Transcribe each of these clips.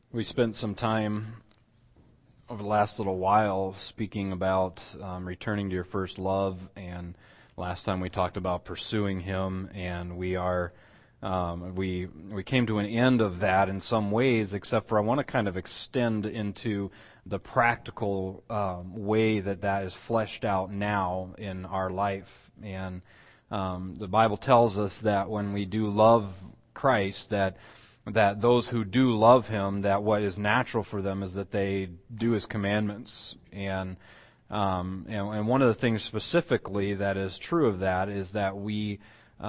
We spent some time over the last little while speaking about returning to your first love, and last time we talked about pursuing Him, and we came to an end of that in some ways, except for I want to kind of extend into the practical way that is fleshed out now in our life. And the Bible tells us that when we do love Christ, that those who do love Him, that what is natural for them is that they do His commandments. And one of the things specifically that is true of that is that we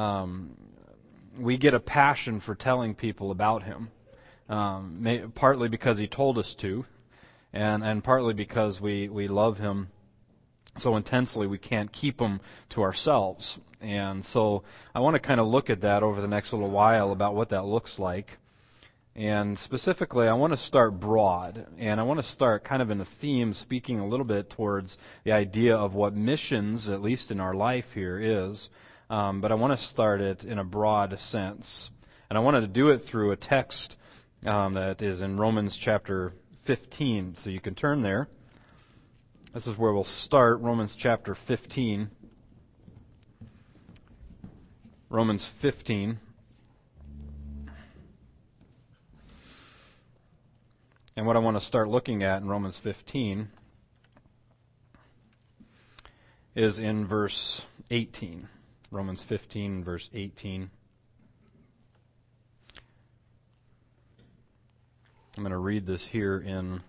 get a passion for telling people about Him, partly because He told us to, and partly because we love Him so intensely we can't keep Him to ourselves. And so I want to kind of look at that over the next little while about what that looks like. And specifically, I want to start broad, and I want to start kind of in a theme, speaking a little bit towards the idea of what missions, at least in our life here, is. But I want to start it in a broad sense. And I wanted to do it through a text that is in Romans chapter 15. So you can turn there. This is where we'll start, Romans chapter 15. Romans 15. And what I want to start looking at in Romans 15 is in verse 18. Romans 15, verse 18. I'm going to read this here in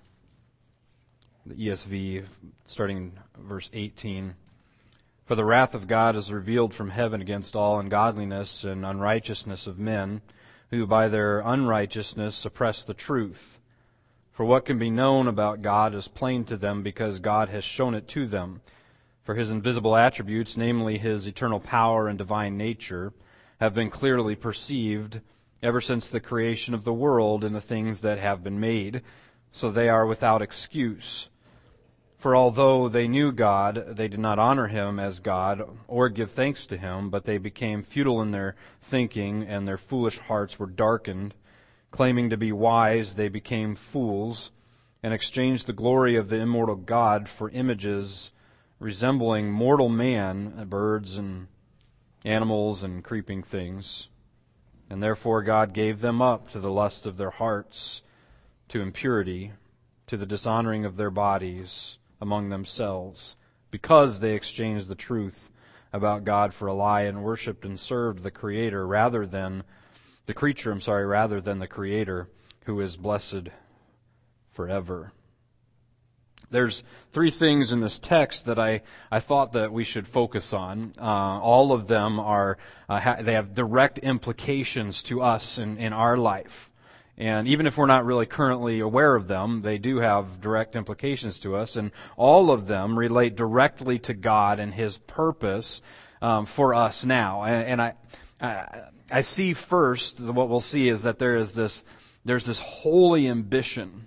the ESV, starting verse 18. For the wrath of God is revealed from heaven against all ungodliness and unrighteousness of men, who by their unrighteousness suppress the truth. For what can be known about God is plain to them, because God has shown it to them. For His invisible attributes, namely His eternal power and divine nature, have been clearly perceived ever since the creation of the world in the things that have been made, so they are without excuse. For although they knew God, they did not honor Him as God or give thanks to Him, but they became futile in their thinking, and their foolish hearts were darkened. Claiming to be wise, they became fools, and exchanged the glory of the immortal God for images resembling mortal man, birds and animals and creeping things. And therefore God gave them up to the lust of their hearts, to impurity, to the dishonoring of their bodies among themselves, because they exchanged the truth about God for a lie, and worshipped and served the creature rather than the Creator, who is blessed forever. There's three things in this text that I thought that we should focus on. All of them they have direct implications to us in our life. And even if we're not really currently aware of them, they do have direct implications to us. And all of them relate directly to God and His purpose for us now. And I see first, what we'll see is that there's this holy ambition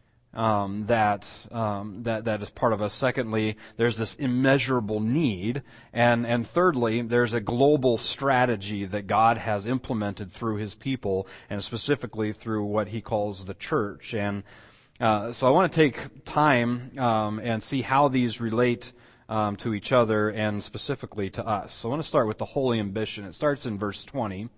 that is part of us. Secondly, there's this immeasurable need, and thirdly, there's a global strategy that God has implemented through His people, and specifically through what He calls the church. And so I want to take time and see how these relate to each other and specifically to us. So I want to start with the holy ambition. It starts in verse 20.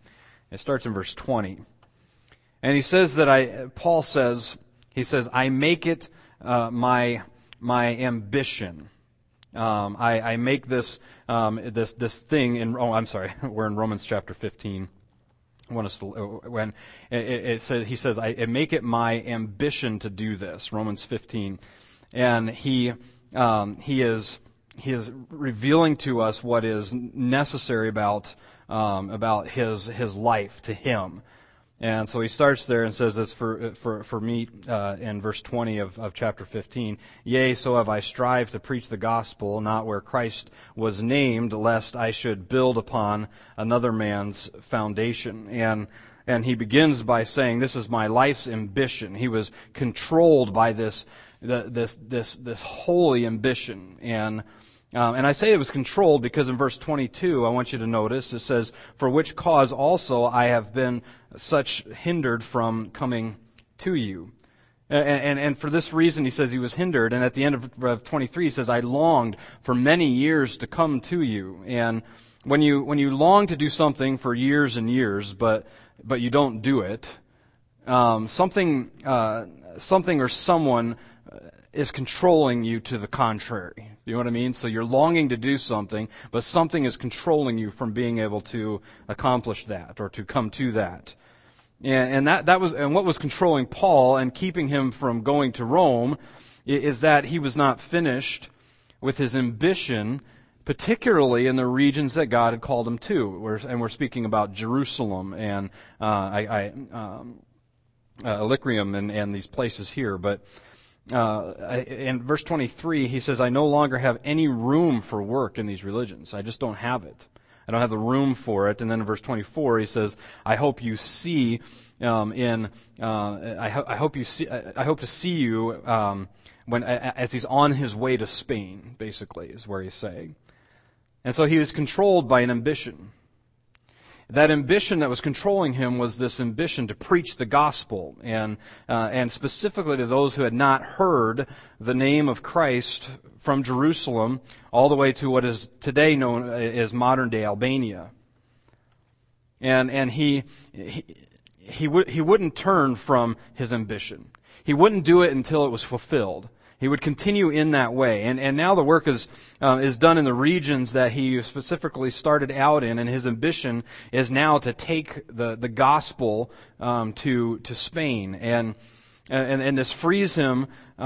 And he says Paul says, I make it my ambition. I make this thing in, we're in Romans chapter 15. I want us to, when it says, he says, I make it my ambition to do this, Romans 15. And he is revealing to us what is necessary about his life to him. And so he starts there and says this for me in verse 20 of chapter 15. Yea, so have I strived to preach the gospel, not where Christ was named, lest I should build upon another man's foundation. And he begins by saying, this is my life's ambition. He was controlled by this holy ambition. And I say it was controlled because in verse 22, I want you to notice, it says, for which cause also I have been such hindered from coming to you. And for this reason, he says he was hindered. And at the end of 23, he says, I longed for many years to come to you. And when you long to do something for years and years, but you don't do it, something or someone is controlling you to the contrary. You know what I mean? So you're longing to do something, but something is controlling you from being able to accomplish that or to come to that. And that was what was controlling Paul and keeping him from going to Rome is that he was not finished with his ambition, particularly in the regions that God had called him to. And we're speaking about Jerusalem and Illyricum and these places here. But in verse 23, he says, I no longer have any room for work in these religions. I just don't have it. I don't have the room for it. And then in verse 24, he says, I hope you see I hope to see you as he's on his way to Spain, basically, is where he's saying. And so he was controlled by an ambition. That ambition that was controlling him was this ambition to preach the gospel, and specifically to those who had not heard the name of Christ from Jerusalem all the way to what is today known as modern-day Albania. And he wouldn't turn from his ambition. He wouldn't do it until it was fulfilled. He would continue in that way. And now the work is done in the regions that he specifically started out in, and his ambition is now to take the gospel to Spain. And this frees him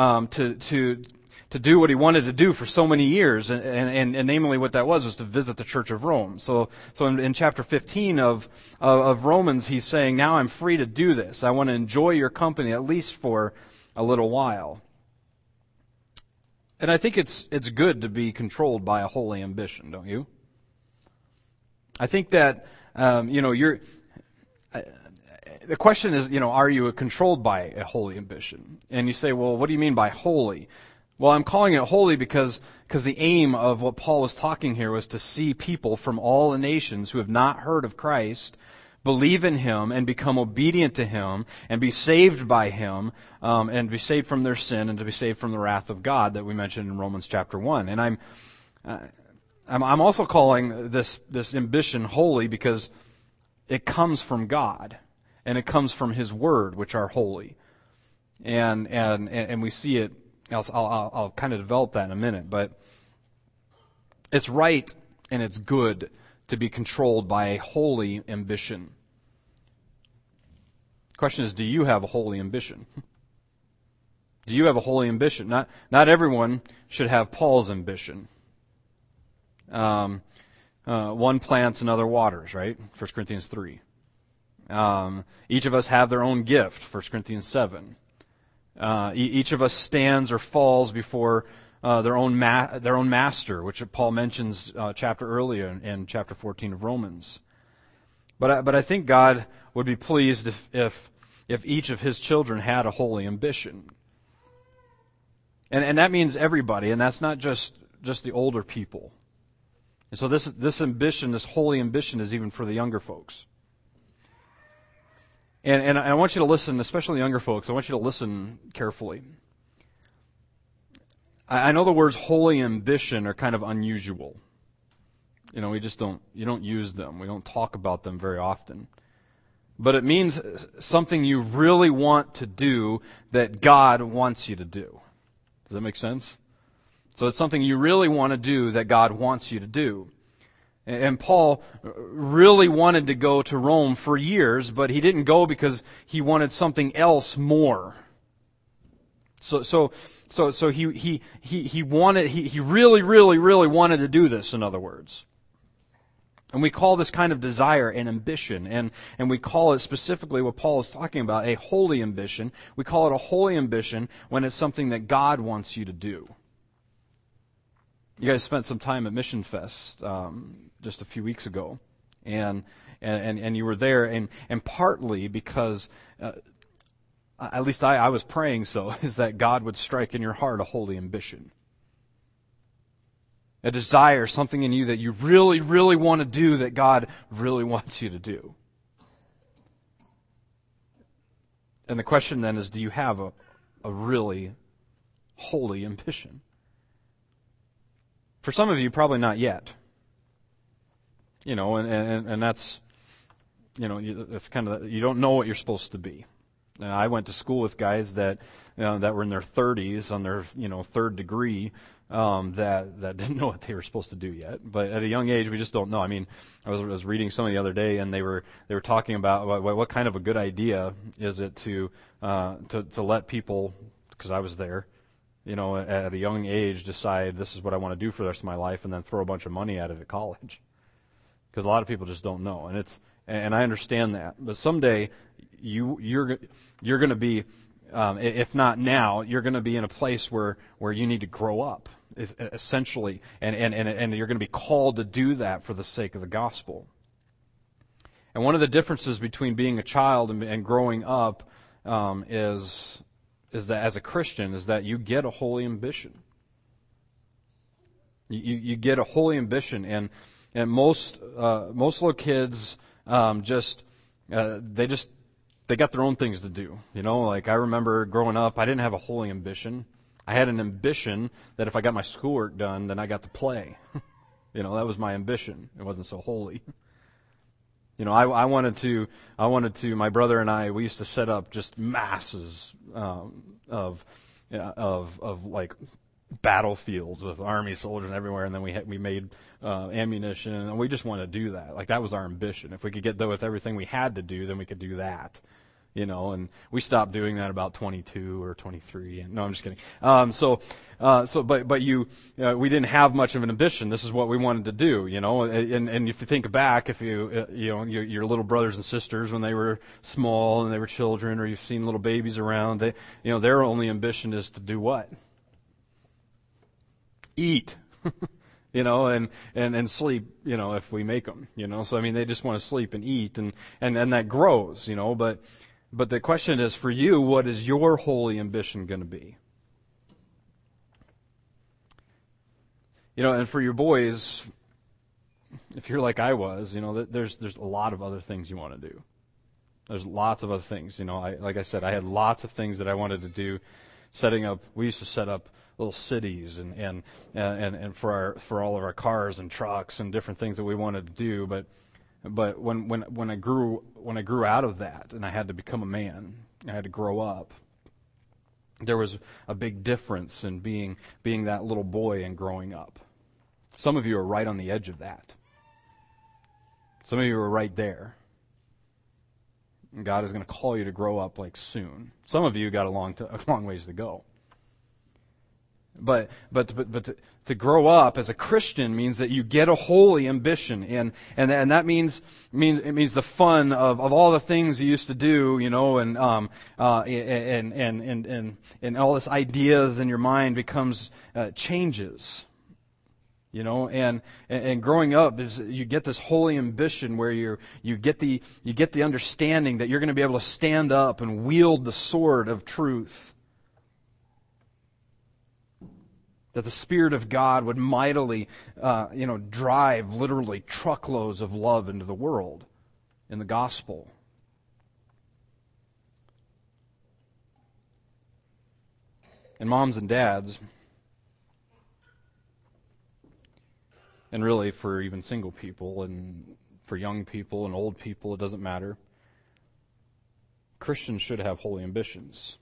to do what he wanted to do for so many years, and namely what that was to visit the Church of Rome. So in chapter 15 of Romans, he's saying, now I'm free to do this. I want to enjoy your company at least for a little while. And I think it's good to be controlled by a holy ambition, don't you? I think that the question is, are you controlled by a holy ambition? And you say, well, what do you mean by holy? Well, I'm calling it holy because the aim of what Paul was talking here was to see people from all the nations who have not heard of Christ believe in Him and become obedient to Him and be saved by Him and be saved from their sin and to be saved from the wrath of God that we mentioned in Romans chapter 1. And I'm also calling this ambition holy because it comes from God and it comes from His Word, which are holy. And we see it. I'll kind of develop that in a minute, but it's right and it's good to be controlled by a holy ambition. The question is, do you have a holy ambition? Do you have a holy ambition? Not everyone should have Paul's ambition. One plants, another waters, right? 1 Corinthians 3. Each of us have their own gift, 1 Corinthians 7. Each of us stands or falls before their own master, which Paul mentions chapter earlier in chapter 14 of Romans. But I think God would be pleased if each of His children had a holy ambition, and that means everybody, and that's not just the older people. And so this ambition, this holy ambition, is even for the younger folks. And I want you to listen, especially younger folks. I want you to listen carefully. I know the words holy ambition are kind of unusual. You don't use them. We don't talk about them very often. But it means something you really want to do that God wants you to do. Does that make sense? So it's something you really want to do that God wants you to do. And Paul really wanted to go to Rome for years, but he didn't go because he wanted something else more. So he really wanted to do this, in other words. And we call this kind of desire an ambition, and we call it specifically what Paul is talking about, a holy ambition. We call it a holy ambition when it's something that God wants you to do. You guys spent some time at Mission Fest just a few weeks ago, and you were there, and partly because, at least I was praying so, is that God would strike in your heart a holy ambition. A desire, something in you that you really want to do that God really wants you to do. And the question then is, do you have a a really holy ambition? For some of you, probably not yet. And that's, that's kind of, you don't know what you're supposed to be. I went to school with guys that were in their 30s on their third degree that didn't know what they were supposed to do yet. But at a young age, we just don't know. I mean, I was reading something the other day, and they were talking about what kind of a good idea is it to let people, because I was there, at a young age, decide this is what I want to do for the rest of my life, and then throw a bunch of money at it at college. Because a lot of people just don't know, and I understand that. But someday, you're going to be, if not now, you're going to be in a place where you need to grow up, essentially, and you're going to be called to do that for the sake of the gospel. And one of the differences between being a child and growing up is that as a Christian is that you get a holy ambition. You get a holy ambition, and most little kids they got their own things to do. Like I remember growing up, I didn't have a holy ambition. I had an ambition that if I got my schoolwork done, then I got to play. That was my ambition. It wasn't so holy. I wanted to, my brother and I, we used to set up just masses of like battlefields with army soldiers everywhere, and then we made ammunition, and we just wanted to do that. Like that was our ambition. If we could get done with everything we had to do, then we could do that. And we stopped doing that about 22 or 23. And no, I'm just kidding. We didn't have much of an ambition. This is what we wanted to do, and if you think back, if your little brothers and sisters when they were small and they were children, or you've seen little babies around, their only ambition is to do what? Eat. And sleep, if we make them, so I mean, they just want to sleep and eat, and that grows, but the question is, for you, what is your holy ambition going to be? And for your boys, if you're like I was, there's a lot of other things you want to do. There's lots of other things, like I said, I had lots of things that I wanted to do. We used to set up little cities and for all of our cars and trucks and different things that we wanted to do, but when I grew out of that and I had to become a man, I had to grow up, there was a big difference in being that little boy and growing up. Some of you are right on the edge of that. Some of you are right there. And God is going to call you to grow up like soon. Some of you got a long ways to go. But to grow up as a Christian means that you get a holy ambition, and that means the fun of all the things you used to do, and all this ideas in your mind becomes changes. And growing up is you get this holy ambition where you get the understanding that you're going to be able to stand up and wield the sword of truth. That the Spirit of God would mightily, drive literally truckloads of love into the world in the gospel. And moms and dads, and really for even single people and for young people and old people, it doesn't matter. Christians should have holy ambitions.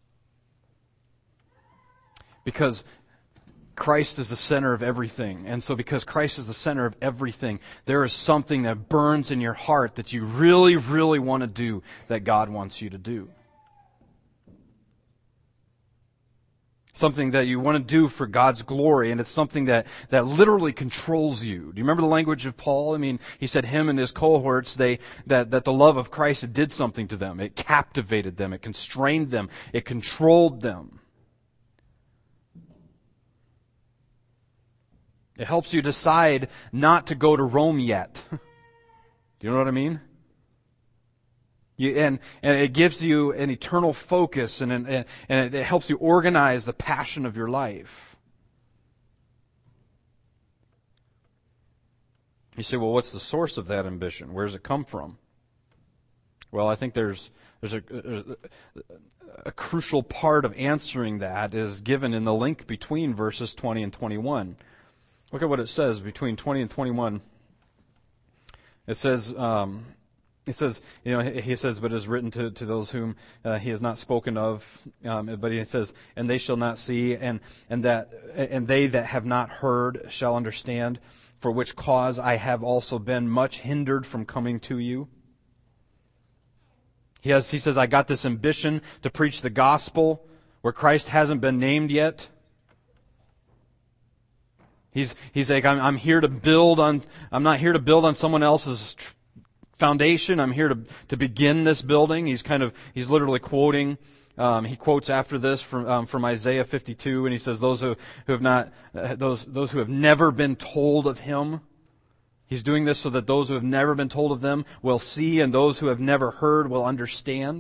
Because Christ is the center of everything. And so because Christ is the center of everything, there is something that burns in your heart that you really, really want to do that God wants you to do. Something that you want to do for God's glory, and it's something that literally controls you. Do you remember the language of Paul? I mean, he said him and his cohorts, that the love of Christ did something to them. It captivated them. It constrained them. It controlled them. It helps you decide not to go to Rome yet. Do you know what I mean? And it gives you an eternal focus, and it helps you organize the passion of your life. You say, well, what's the source of that ambition? Where does it come from? Well, I think there's a crucial part of answering that is given in the link between verses 20 and 21. Look at what it says between 20 and 21. It says, he says, but it is written to those whom he has not spoken of. But he says, and they shall not see, and they that have not heard shall understand, for which cause I have also been much hindered from coming to you. He says, I got this ambition to preach the gospel where Christ hasn't been named yet. He's like, I'm here to build on, I'm not here to build on someone else's foundation. I'm here to begin this building. He's literally quoting, he quotes after this from Isaiah 52, and he says, those who have never been told of him. He's doing this so that those who have never been told of them will see, and those who have never heard will understand.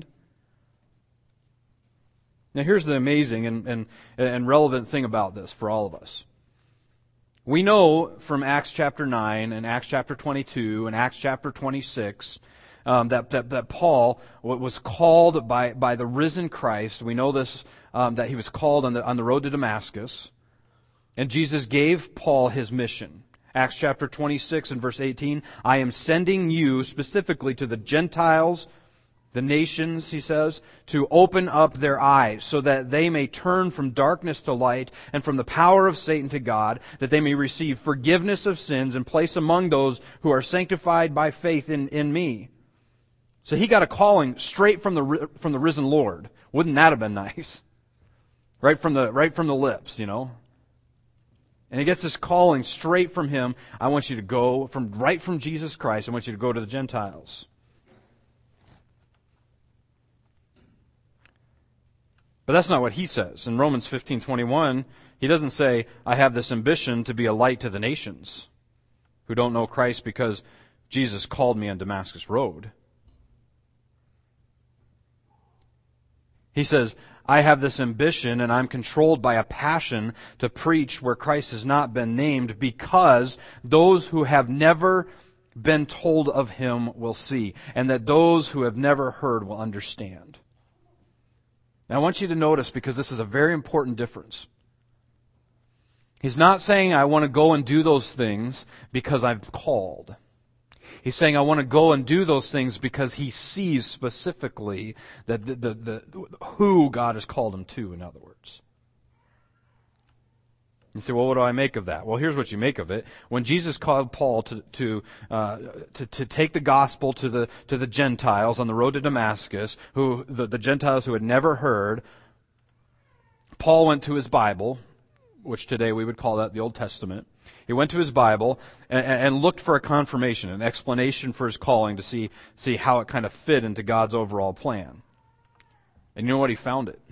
Now here's the amazing and relevant thing about this for all of us. We know from Acts chapter 9 and Acts chapter 22 and Acts chapter 26 that Paul was called by the risen Christ. We know this, that he was called on the road to Damascus. And Jesus gave Paul his mission. Acts chapter 26 and verse 18, I am sending you specifically to the Gentiles, the nations, he says, to open up their eyes so that they may turn from darkness to light and from the power of Satan to God, that they may receive forgiveness of sins and place among those who are sanctified by faith in me. So he got a calling straight from the risen Lord. Wouldn't that have been nice? Right from the lips, you know. And he gets this calling straight from him. I want you to go right from Jesus Christ. I want you to go to the Gentiles. But that's not what he says. In Romans 15:21, he doesn't say, I have this ambition to be a light to the nations who don't know Christ because Jesus called me on Damascus Road. He says, I have this ambition and I'm controlled by a passion to preach where Christ has not been named because those who have never been told of him will see, and that those who have never heard will understand. Now I want you to notice, because this is a very important difference. He's not saying I want to go and do those things because I'm called. He's saying I want to go and do those things because he sees specifically that the who God has called him to, in other words. You say, well, what do I make of that? Well, here's what you make of it. When Jesus called Paul to take the gospel to the Gentiles on the road to Damascus, the Gentiles who had never heard, Paul went to his Bible, which today we would call that the Old Testament. He went to his Bible and looked for a confirmation, an explanation for his calling to see how it kind of fit into God's overall plan. And you know what? He found it.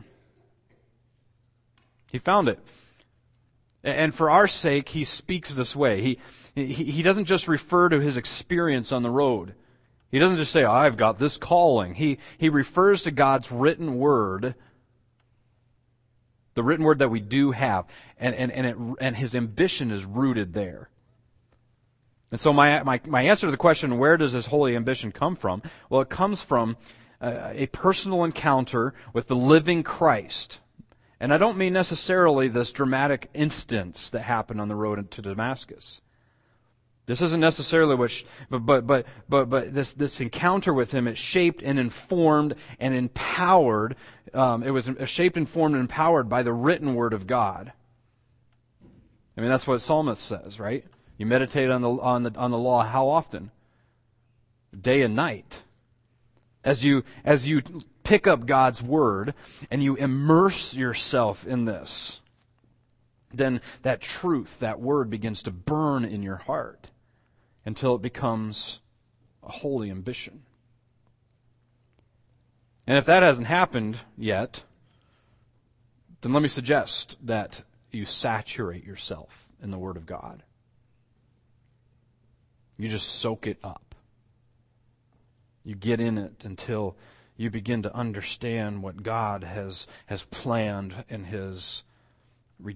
He found it. And for our sake, he speaks this way. He doesn't just refer to his experience on the road. He doesn't just say, I've got this calling. He refers to God's written word, the written word that we do have, and his ambition is rooted there. And so my answer to the question, where does his holy ambition come from? Well, it comes from a personal encounter with the living Christ. And I don't mean necessarily this dramatic instance that happened on the road to Damascus. This isn't necessarily but this encounter with him, it shaped and informed and empowered. It was shaped, informed, and empowered by the written word of God. I mean, that's what Psalmist says, right? You meditate on the law how often? Day and night. As you pick up God's word and you immerse yourself in this, then that truth, that word begins to burn in your heart until it becomes a holy ambition. And if that hasn't happened yet, then let me suggest that you saturate yourself in the Word of God. You just soak it up. You get in it until you begin to understand what God has planned in His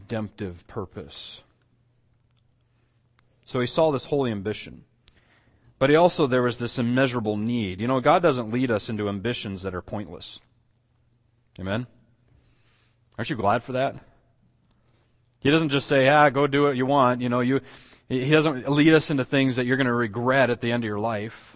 redemptive purpose. So he saw this holy ambition. But there was this immeasurable need. God doesn't lead us into ambitions that are pointless. Amen? Aren't you glad for that? He doesn't just say, go do what you want. He doesn't lead us into things that you're going to regret at the end of your life.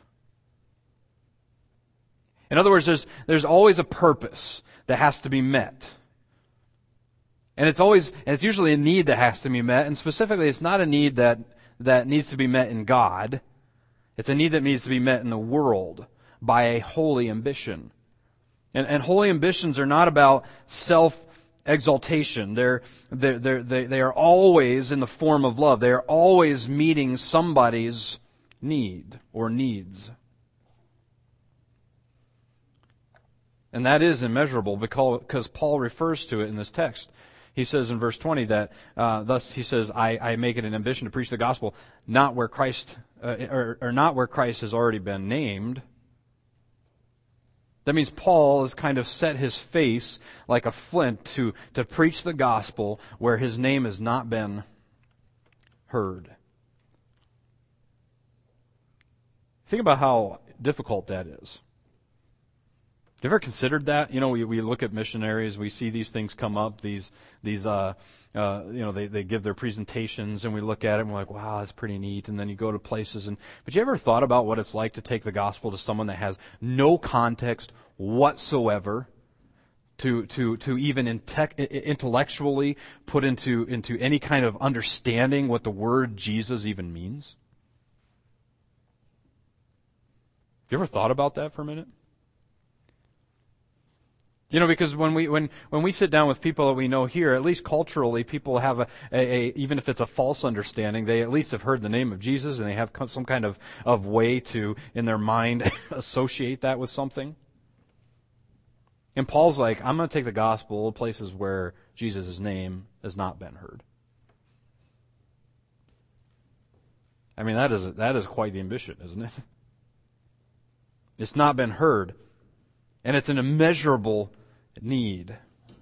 In other words, there's always a purpose that has to be met. And it's usually a need that has to be met, and specifically it's not a need that needs to be met in God. It's a need that needs to be met in the world by a holy ambition. And holy ambitions are not about self-exaltation. They are always in the form of love. They are always meeting somebody's need or needs. And that is immeasurable because Paul refers to it in this text. He says in verse 20 that, thus he says, I make it an ambition to preach the gospel, not where Christ, or not where Christ has already been named. That means Paul has kind of set his face like a flint to preach the gospel where his name has not been heard. Think about how difficult that is. Have you ever considered that? We look at missionaries, we see these things come up, they give their presentations, and we look at it and we're like, wow, that's pretty neat. And then you go to places, but you ever thought about what it's like to take the gospel to someone that has no context whatsoever, to even intellectually put into any kind of understanding what the word Jesus even means? You ever thought about that for a minute? Because when we sit down with people that we know here, at least culturally, people have even if it's a false understanding, they at least have heard the name of Jesus and they have some kind of way to, in their mind, associate that with something. And Paul's like, I'm going to take the gospel to places where Jesus' name has not been heard. I mean, that is quite the ambition, isn't it? It's not been heard. And it's an immeasurable need.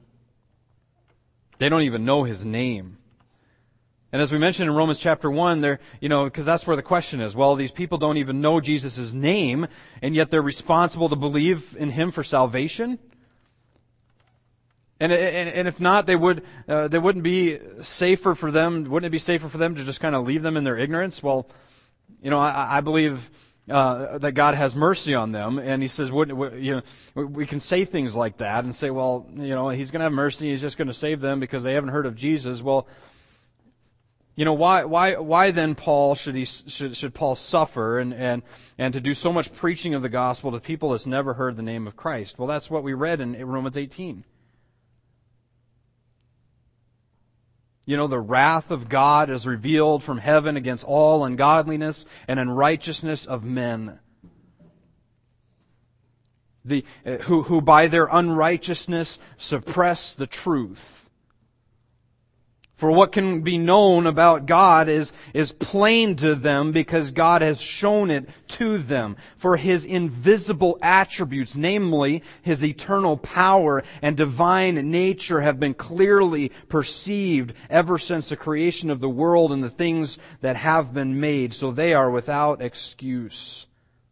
They don't even know his name. And as we mentioned in Romans chapter 1, because that's where the question is. Well, these people don't even know Jesus' name, and yet they're responsible to believe in him for salvation. And if not, they wouldn't be safer for them. Wouldn't it be safer for them to just kind of leave them in their ignorance? Well, I believe that God has mercy on them, and he says, we can say things like that and say, well, he's going to have mercy, he's just going to save them because they haven't heard of Jesus. Well, why then Paul should Paul suffer and to do so much preaching of the gospel to people that's never heard the name of Christ? Well, that's what we read in Romans 18. The wrath of God is revealed from heaven against all ungodliness and unrighteousness of men, who by their unrighteousness suppress the truth. For what can be known about God is plain to them because God has shown it to them. For His invisible attributes, namely His eternal power and divine nature, have been clearly perceived ever since the creation of the world and the things that have been made. So they are without excuse.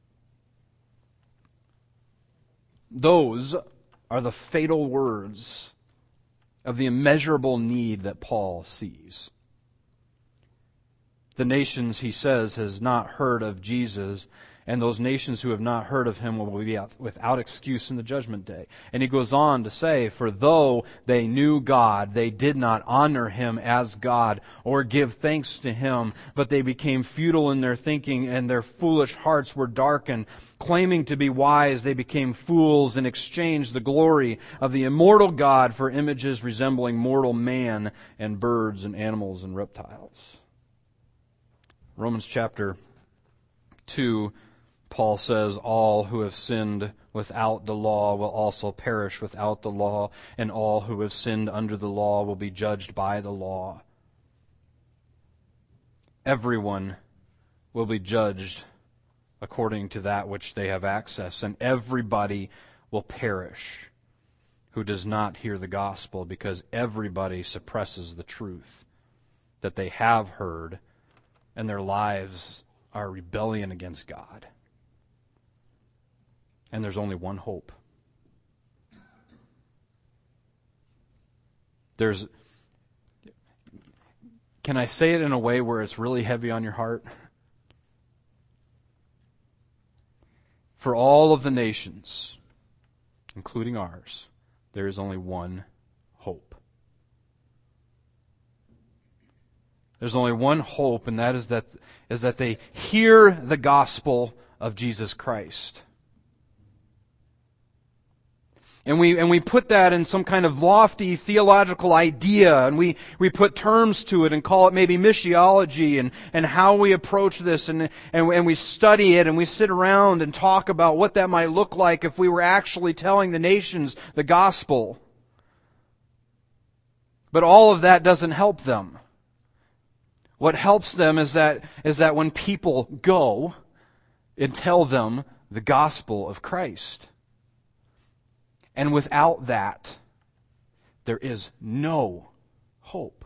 Those are the fatal words of the immeasurable need that Paul sees. The nations, he says, has not heard of Jesus, and those nations who have not heard of him will be without excuse in the judgment day. And he goes on to say, for though they knew God, they did not honor him as God or give thanks to him, but they became futile in their thinking, and their foolish hearts were darkened. Claiming to be wise, they became fools and exchanged the glory of the immortal God for images resembling mortal man and birds and animals and reptiles. Romans chapter 2, Paul says, all who have sinned without the law will also perish without the law, and all who have sinned under the law will be judged by the law. Everyone will be judged according to that which they have access, and everybody will perish who does not hear the gospel, because everybody suppresses the truth that they have heard, and their lives our rebellion against God. And there's only one hope. Can I say it in a way where it's really heavy on your heart? For all of the nations, including ours, there is only one hope. There's only one hope, and that is that they hear the gospel of Jesus Christ. And we put that in some kind of lofty theological idea, and we put terms to it and call it maybe missiology and how we approach this, and we study it, and we sit around and talk about what that might look like if we were actually telling the nations the gospel. But all of that doesn't help them. What helps them is that when people go and tell them the gospel of Christ. And without that, there is no hope.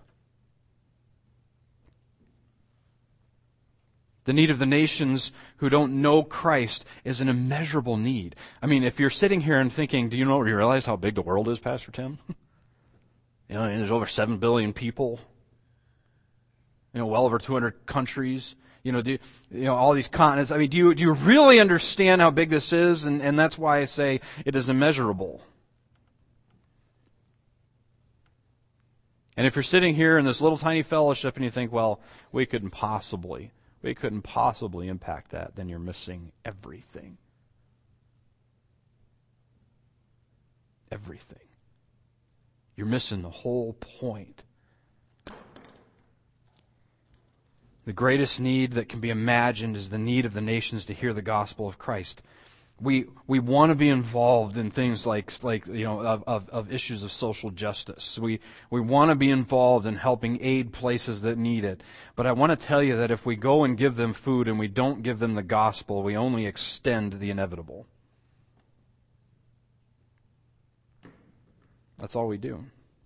The need of the nations who don't know Christ is an immeasurable need. I mean, if you're sitting here and thinking, do you realize how big the world is, Pastor Tim? There's over 7 billion people. Well over 200 countries. All these continents. I mean, do you really understand how big this is? And that's why I say it is immeasurable. And if you're sitting here in this little tiny fellowship and you think, well, we couldn't possibly impact that, then you're missing everything. Everything. You're missing the whole point. The greatest need that can be imagined is the need of the nations to hear the gospel of Christ. We want to be involved in things like of issues of social justice. We want to be involved in helping aid places that need it. But I want to tell you that if we go and give them food and we don't give them the gospel, we only extend the inevitable. That's all we do.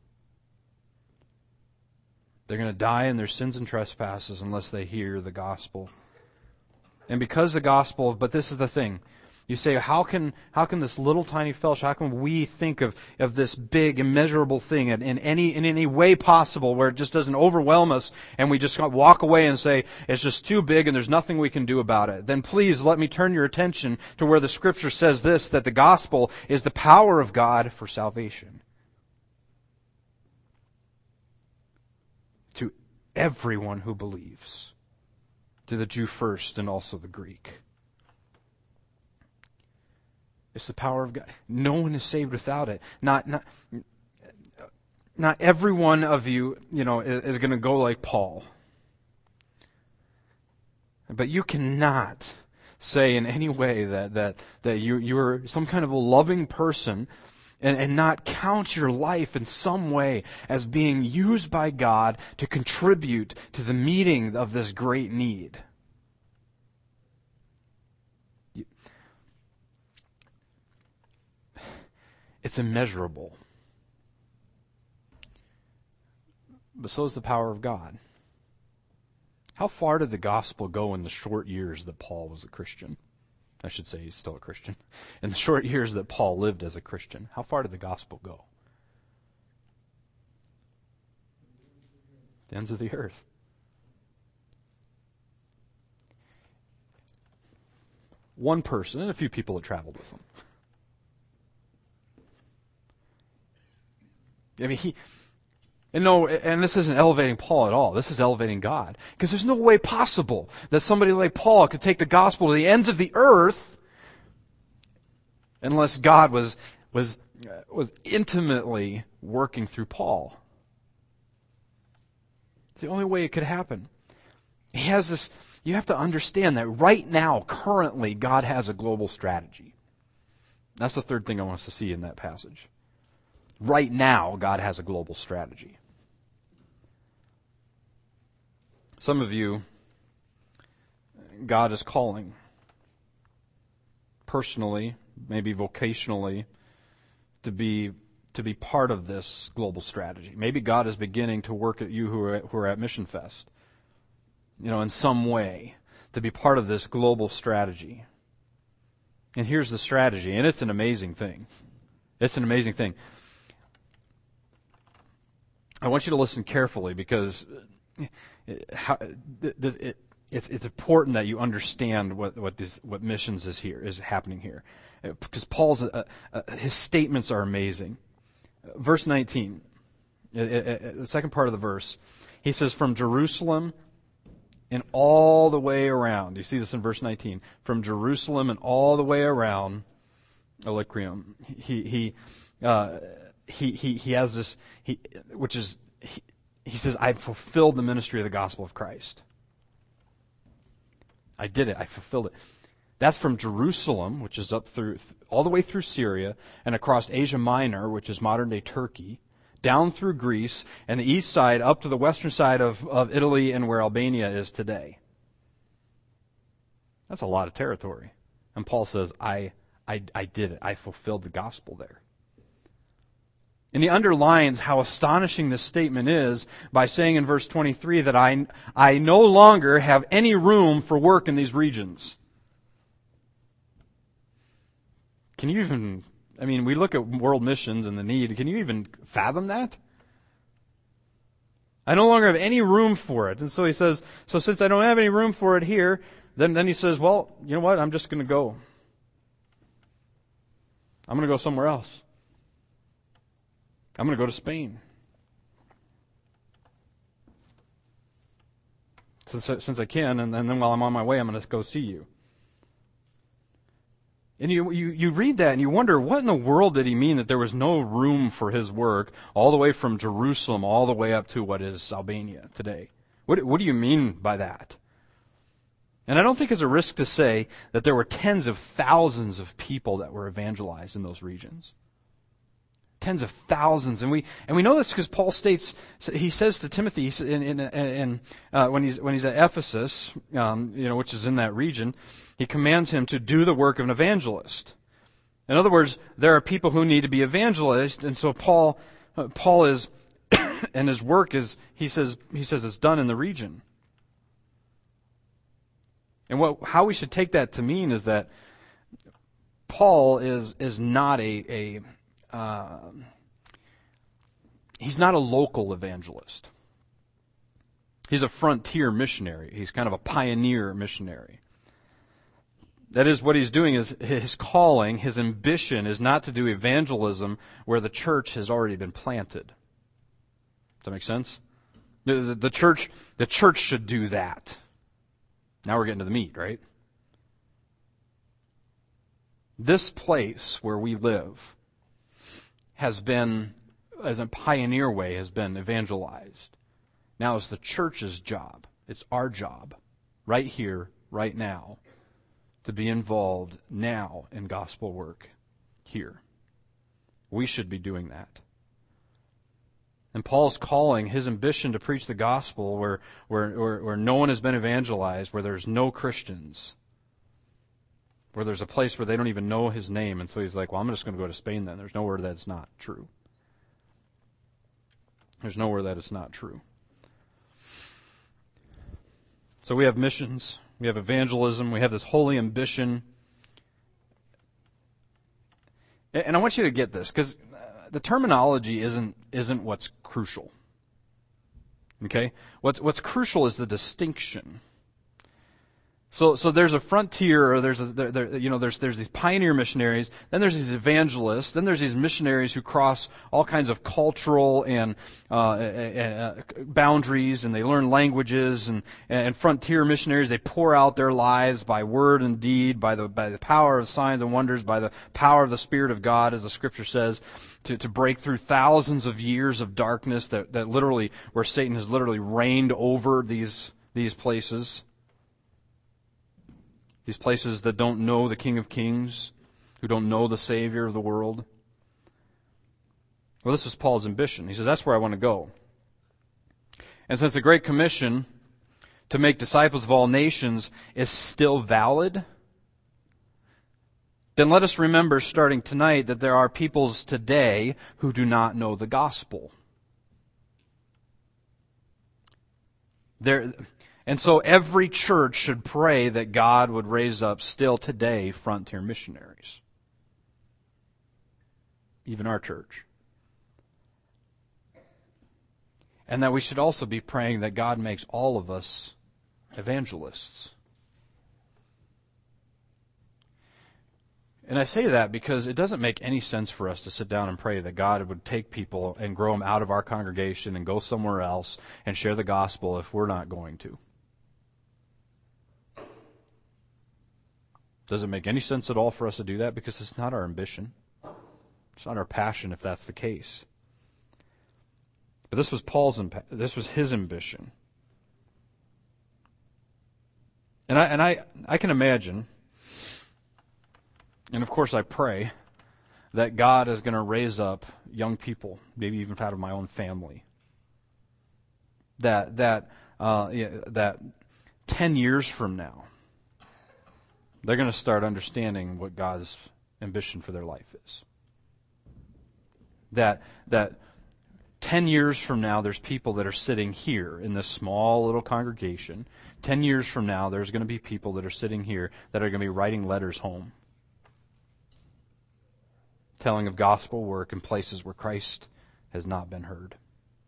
They're going to die in their sins and trespasses unless they hear the gospel. And because the gospel, but this is the thing. You say, how can this little tiny fellowship, how can we think of this big, immeasurable thing in any way possible where it just doesn't overwhelm us and we just walk away and say, it's just too big and there's nothing we can do about it? Then please let me turn your attention to where the Scripture says this, that the gospel is the power of God for salvation. To everyone who believes, to the Jew first and also the Greek. It's the power of God. No one is saved without it. Not every one of you, is going to go like Paul. But you cannot say in any way that you're some kind of a loving person and not count your life in some way as being used by God to contribute to the meeting of this great need. It's immeasurable. But so is the power of God. How far did the gospel go in the short years that Paul was a Christian? I should say he's still a Christian. In the short years that Paul lived as a Christian, how far did the gospel go? The ends of the earth. One person and a few people that traveled with him. I mean, and this isn't elevating Paul at all. This is elevating God. Because there's no way possible that somebody like Paul could take the gospel to the ends of the earth unless God was intimately working through Paul. It's the only way it could happen. He has this, you have to understand that right now, currently, God has a global strategy. That's the third thing I want us to see in that passage. Right now, God has a global strategy. Some of you, God is calling personally, maybe vocationally, to be part of this global strategy. Maybe God is beginning to work at you who are at Mission Fest, in some way, to be part of this global strategy. And here's the strategy, and it's an amazing thing. It's an amazing thing. I want you to listen carefully because it's important that you understand what missions is happening here. Because Paul's his statements are amazing. Verse 19, the second part of the verse, he says, from Jerusalem and all the way around. You see this in verse 19. From Jerusalem and all the way around Illyricum. He has this, he says, I fulfilled the ministry of the gospel of Christ. I did it. I fulfilled it. That's from Jerusalem, which is up through, all the way through Syria, and across Asia Minor, which is modern-day Turkey, down through Greece, and the east side up to the western side of Italy and where Albania is today. That's a lot of territory. And Paul says, I did it. I fulfilled the gospel there. And he underlines how astonishing this statement is by saying in verse 23 that I no longer have any room for work in these regions. Can you even, we look at world missions and the need. Can you even fathom that? I no longer have any room for it. And so he says, so since I don't have any room for it here, then he says, well, you know what? I'm just going to go. I'm going to go somewhere else. I'm going to go to Spain. Since I can, and then while I'm on my way, I'm going to go see you. And you read that and you wonder, what in the world did he mean that there was no room for his work all the way from Jerusalem all the way up to what is Albania today? What do you mean by that? And I don't think it's a risk to say that there were tens of thousands of people that were evangelized in those regions. Tens of thousands, and we know this because Paul states, he says to Timothy when he's at Ephesus, which is in that region, he commands him to do the work of an evangelist. In other words, there are people who need to be evangelized, and so Paul is, and his work is, he says it's done in the region. And how we should take that to mean is that Paul is not he's not a local evangelist. He's a frontier missionary. He's kind of a pioneer missionary. That is, what he's doing is his calling, his ambition is not to do evangelism where the church has already been planted. Does that make sense? The church should do that. Now we're getting to the meat, right? This place where we live has been, as a pioneer way, has been evangelized. Now it's the church's job. It's our job, right here, right now, to be involved now in gospel work here. We should be doing that. And Paul's calling, his ambition to preach the gospel where no one has been evangelized, where there's no Christians, where there's a place where they don't even know his name. And so he's like, well, I'm just going to go to Spain then. There's nowhere that's not true. There's nowhere that it's not true. So we have missions, we have evangelism, we have this holy ambition. And I want you to get this, because the terminology isn't what's crucial. Okay? What's crucial is the distinction. So there's a frontier, or there's these pioneer missionaries, then there's these evangelists, then there's these missionaries who cross all kinds of cultural and boundaries, and they learn languages, and frontier missionaries, they pour out their lives by word and deed, by the power of signs and wonders, by the power of the Spirit of God, as the Scripture says, to break through thousands of years of darkness that literally, where Satan has literally reigned over these places. These places that don't know the King of Kings, who don't know the Savior of the world. Well, this is Paul's ambition. He says, that's where I want to go. And since the Great Commission to make disciples of all nations is still valid, then let us remember starting tonight that there are peoples today who do not know the gospel. And so every church should pray that God would raise up still today frontier missionaries. Even our church. And that we should also be praying that God makes all of us evangelists. And I say that because it doesn't make any sense for us to sit down and pray that God would take people and grow them out of our congregation and go somewhere else and share the gospel if we're not going to. Does it make any sense at all for us to do that? Because it's not our ambition. It's not our passion if that's the case. But this was his ambition. And I can imagine, and of course I pray, that God is going to raise up young people, maybe even out of my own family, that 10 years from now, they're going to start understanding what God's ambition for their life is. That 10 years from now, there's people that are sitting here in this small little congregation. 10 years from now, there's going to be people that are sitting here that are going to be writing letters home, telling of gospel work in places where Christ has not been heard.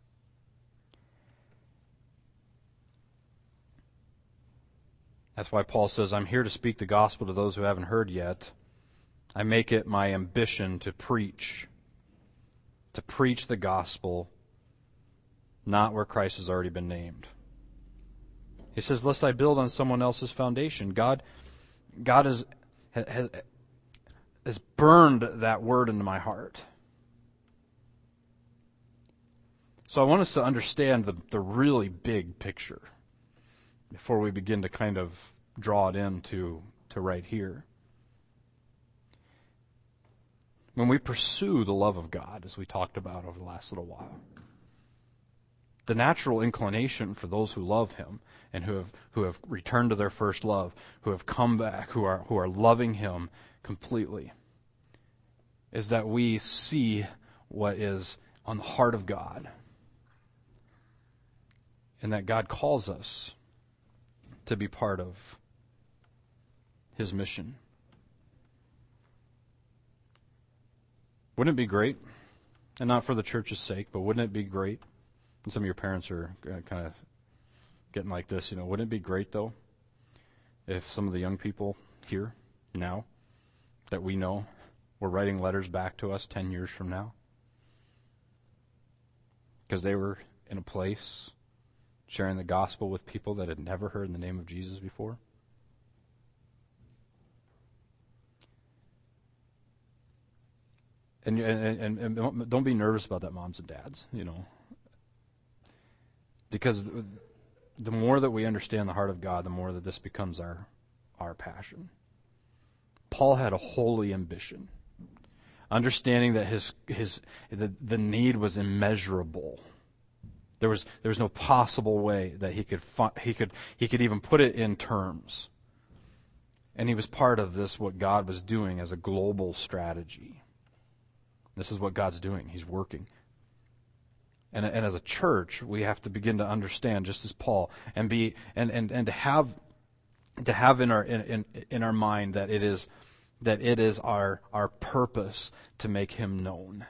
That's why Paul says, I'm here to speak the gospel to those who haven't heard yet. I make it my ambition to preach the gospel, not where Christ has already been named. He says, lest I build on someone else's foundation. God has burned that word into my heart. So I want us to understand the really big picture before we begin to kind of draw it into right here. When we pursue the love of God, as we talked about over the last little while, the natural inclination for those who love Him and who have returned to their first love, who have come back, who are loving Him completely, is that we see what is on the heart of God, and that God calls us to be part of His mission. Wouldn't it be great, and not for the church's sake, but wouldn't it be great, and some of your parents are kind of getting like this, wouldn't it be great, though, if some of the young people here now that we know were writing letters back to us 10 years from now? Because they were in a place sharing the gospel with people that had never heard the name of Jesus before. And don't be nervous about that, moms and dads, because the more that we understand the heart of God, the more that this becomes our passion. Paul had a holy ambition, understanding that the need was immeasurable. There was no possible way that he could even put it in terms. And he was part of this, what God was doing as a global strategy. This is what God's doing. He's working. And as a church, we have to begin to understand, just as Paul, and to have in our mind that it is our purpose to make Him known.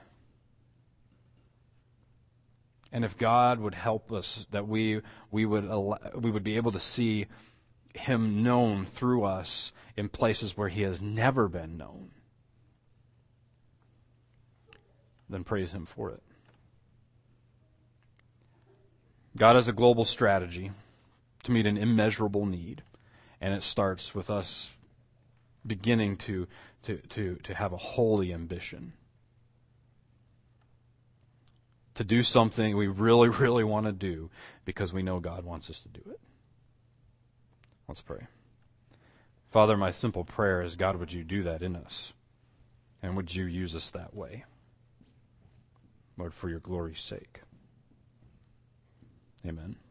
And if God would help us, that we would be able to see Him known through us in places where He has never been known, then praise Him for it. God has a global strategy to meet an immeasurable need, and it starts with us beginning to have a holy ambition. To do something we really, really want to do because we know God wants us to do it. Let's pray. Father, my simple prayer is, God, would you do that in us? And would you use us that way? Lord, for your glory's sake. Amen.